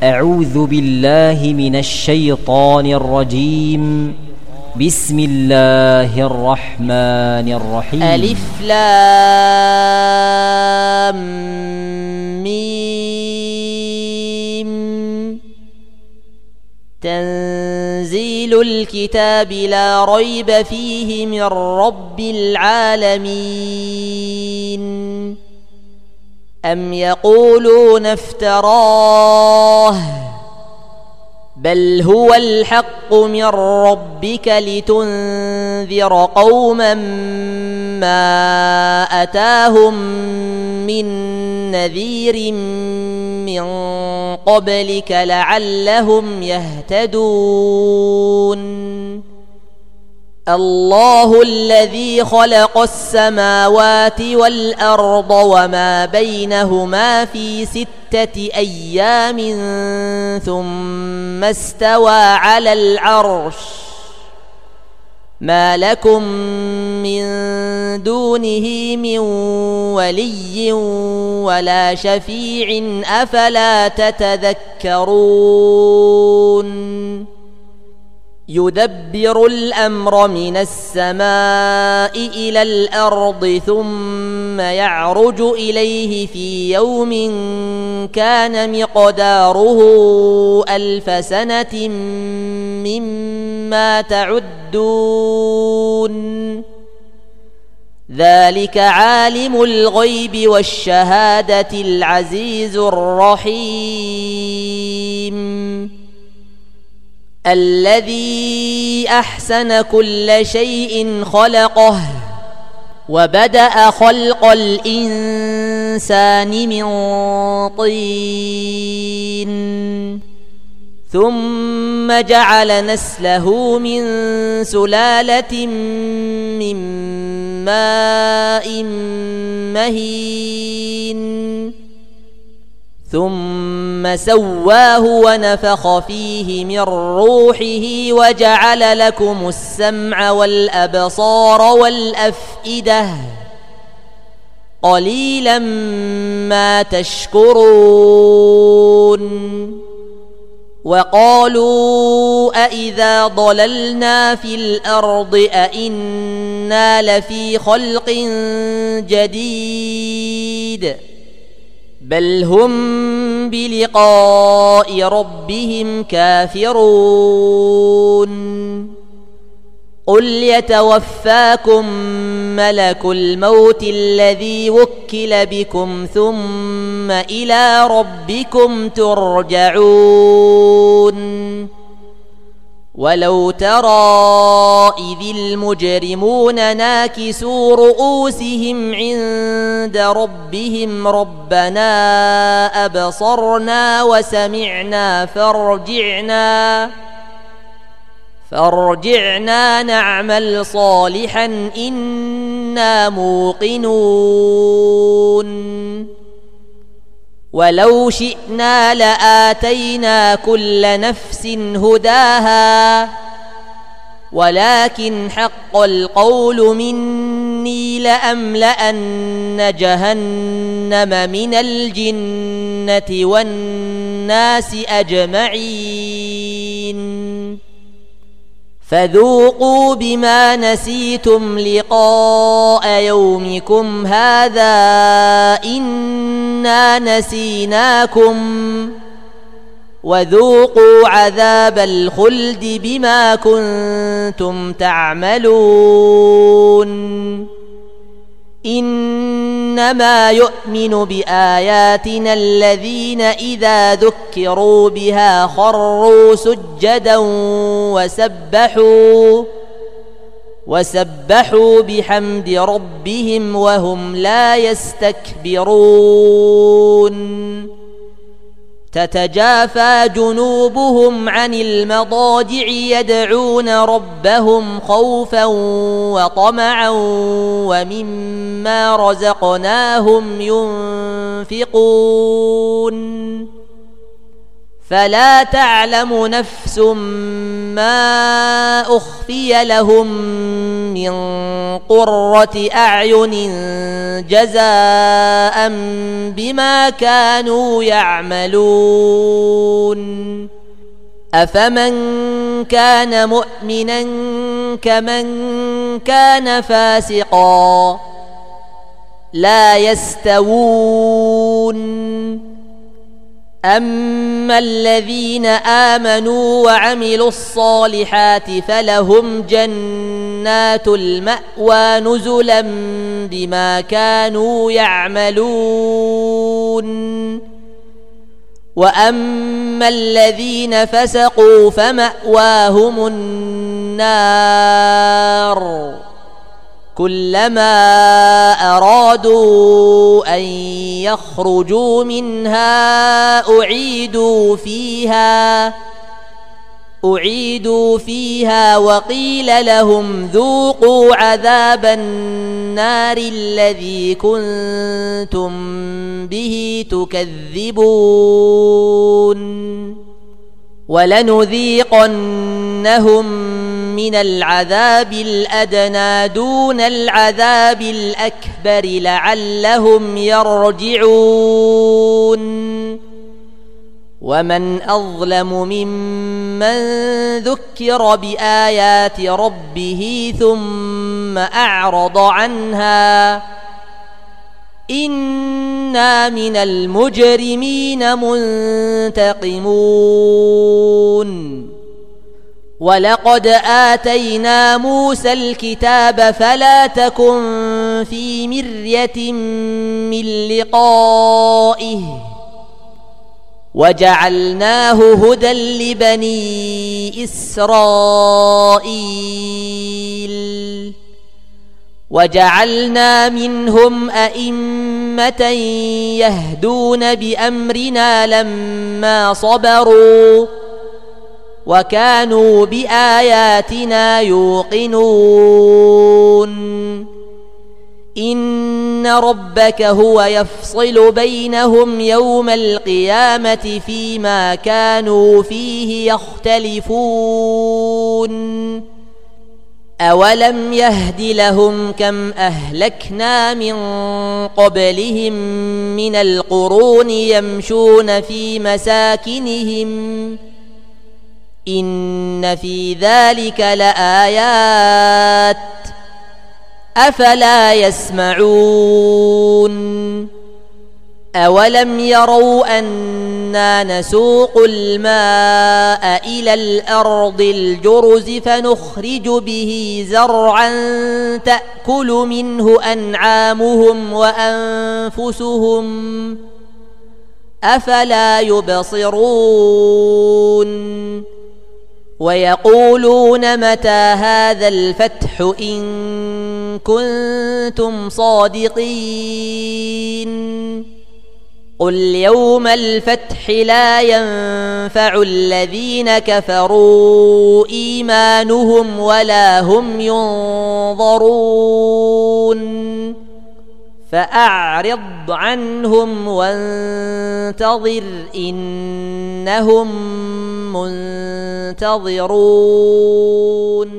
أعوذ بالله من الشيطان الرجيم. بسم الله الرحمن الرحيم. ألف لام ميم. تنزيل الكتاب لا ريب فيه من رب العالمين. أم يقولون افتراه بل هو الحق من ربك لتنذر قوما ما أتاهم من نذير من قبلك لعلهم يهتدون. الله الذي خلق السماوات والأرض وما بينهما في 6 أيام ثم استوى على العرش. ما لكم من دونه من ولي ولا شفيع أفلا تتذكرون. يدبر الأمر من السماء إلى الأرض ثم يعرج إليه في يوم كان مقداره 1000 سنة مما تعدون. ذلك عالم الغيب والشهادة العزيز الرحيم. الذي أحسن كل شيء خلقه وبدأ خلق الإنسان من طين ثم جعل نسله من سلالة من ماء مهين ثم سواه ونفخ فيه من روحه وجعل لكم السمع والأبصار والأفئدة قليلا ما تشكرون. وقالوا أإذا ضللنا في الأرض أإنا لفي خلق جديد بل هم بلقاء ربهم كافرون. قل يتوفاكم ملك الموت الذي وكل بكم ثم إلى ربكم ترجعون. ولو ترى إذ المجرمون ناكسوا رؤوسهم عند ربهم ربنا أبصرنا وسمعنا فارجعنا نعمل صالحا إنا موقنون. ولو شئنا لآتينا كل نفس هداها ولكن حق القول مني لأملأن جهنم من الجنة والناس أجمعين. فذوقوا بما نسيتم لقاء يومكم هذا إنا نسيناكم وذوقوا عذاب الخلد بما كنتم تعملون. إنما يؤمن بآياتنا الذين إذا ذكروا بها خروا سجدا وسبحوا بحمد ربهم وهم لا يستكبرون. تتجافى جنوبهم عن المضاجع يدعون ربهم خوفا وطمعا ومما رزقناهم ينفقون. فلا تعلم نفس ما أخفي لهم من قرة أعين جزاء بما كانوا يعملون أفمن كان مؤمنا كمن كان فاسقا لا يستوون أما الذين آمنوا وعملوا الصالحات فلهم جنات المأوى نزلا بما كانوا يعملون وأما الذين فسقوا فمأواهم النار كلما أرادوا أن يخرجوا منها أعيدوا فيها وقيل لهم ذوقوا عذاب النار الذي كنتم به تكذبون ولنذيقنهم من العذاب الأدنى دون العذاب الأكبر لعلهم يرجعون ومن أظلم ممن ذكر بآيات ربه ثم أعرض عنها إنا من المجرمين منتقمون ولقد آتينا موسى الكتاب فلا تكن في مرية من لقائه وجعلناه هدى لبني إسرائيل وجعلنا منهم أئمة يهدون بأمرنا لما صبروا وكانوا بآياتنا يوقنون إن ربك هو يفصل بينهم يوم القيامة فيما كانوا فيه يختلفون أولم يهد لهم كم أهلكنا من قبلهم من القرون يمشون في مساكنهم إن في ذلك لآيات أفلا يسمعون أولم يروا أنا نسوق الماء إلى الأرض الجرز فنخرج به زرعا تأكل منه أنعامهم وأنفسهم أفلا يبصرون ويقولون متى هذا الفتح إن كنتم صادقين قل يوم الفتح لا ينفع الذين كفروا إيمانهم ولا هم ينظرون فأعرض عنهم وانتظر إنهم منتظرون